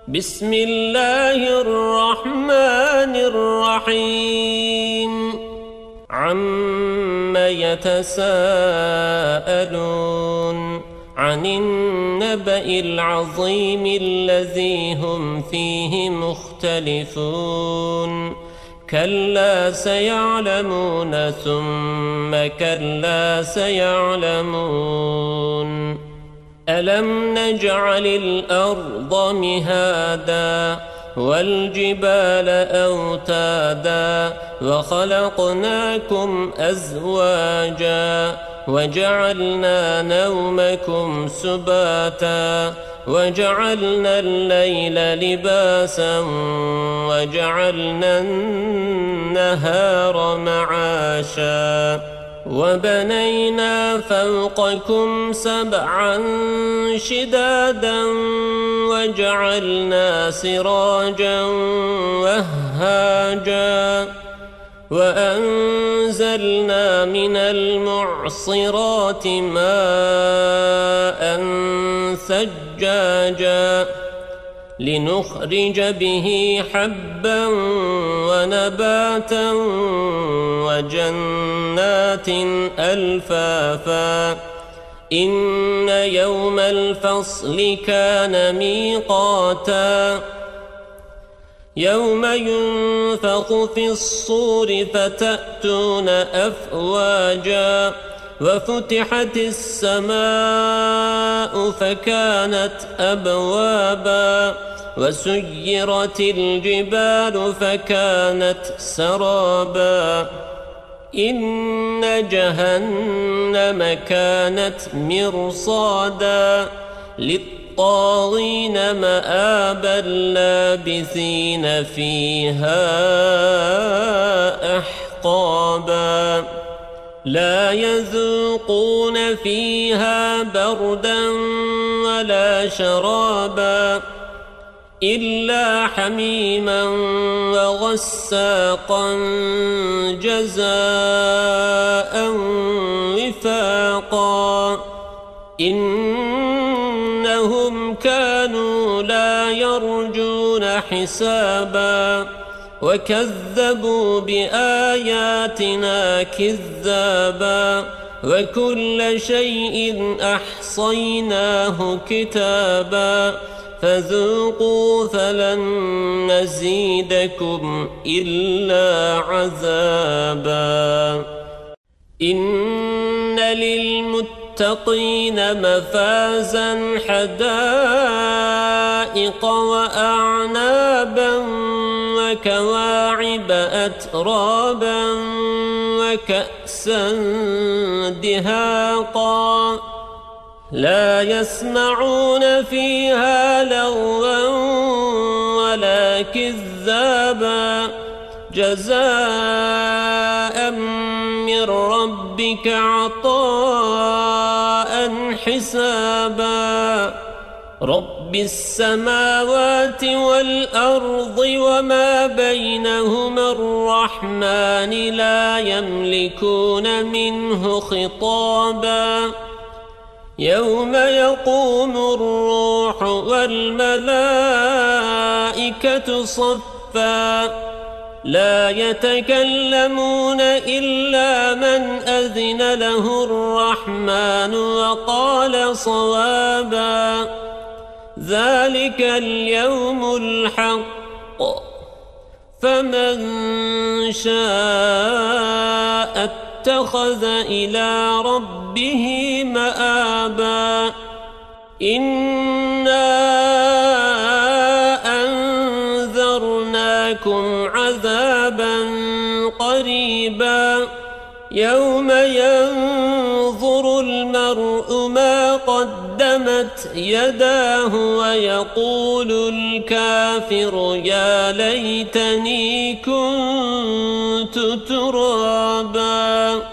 بسم الله الرحمن الرحيم عم يتساءلون عن النبأ العظيم الذي هم فيه مختلفون كلا سيعلمون ثم كلا سيعلمون ألم نجعل الأرض مهادا والجبال أوتادا وخلقناكم أزواجا وجعلنا نومكم سباتا وجعلنا الليل لباسا وجعلنا النهار معاشا وبنينا فوقكم سبعا شدادا وجعلنا سراجا وهاجا وأنزلنا من المعصرات ماء ثجاجا لنخرج به حبا ونباتا وجنات ألفافا إن يوم الفصل كان ميقاتا يوم ينفخ في الصور فتأتون أفواجا وفتحت السماء فكانت أبوابا وسيرت الجبال فكانت سرابا إن جهنم كانت مرصادا للطاغين مآبا لابثين فيها أحقابا لا يذوقون فيها بردا ولا شرابا إلا حميما وغساقا جزاء وفاقا إنهم كانوا لا يرجون حسابا وكذبوا بآياتنا كذابا وكل شيء أحصيناه كتابا فذوقوا فلن نزيدكم إلا عذابا إن للمتقين مفازا حدائق وأعنابا وكواعب أترابا وكأسا دهاقا لا يسمعون فيها لغوا ولا كذابا جزاء من ربك عطاء حسابا رب السماوات والأرض وما بينهما الرحمن لا يملكون منه خطابا يوم يقوم الروح والملائكة صفا لا يتكلمون إلا من أذن له الرحمن وقال صوابا ذلك اليوم الحق فمن شاء اتخذ إلى ربه مآبا إنا أنذرناكم عذابا قريبا يوم ينظر المرء ما قدمت يداه ويقول الكافر يا ليتني كنت ترابا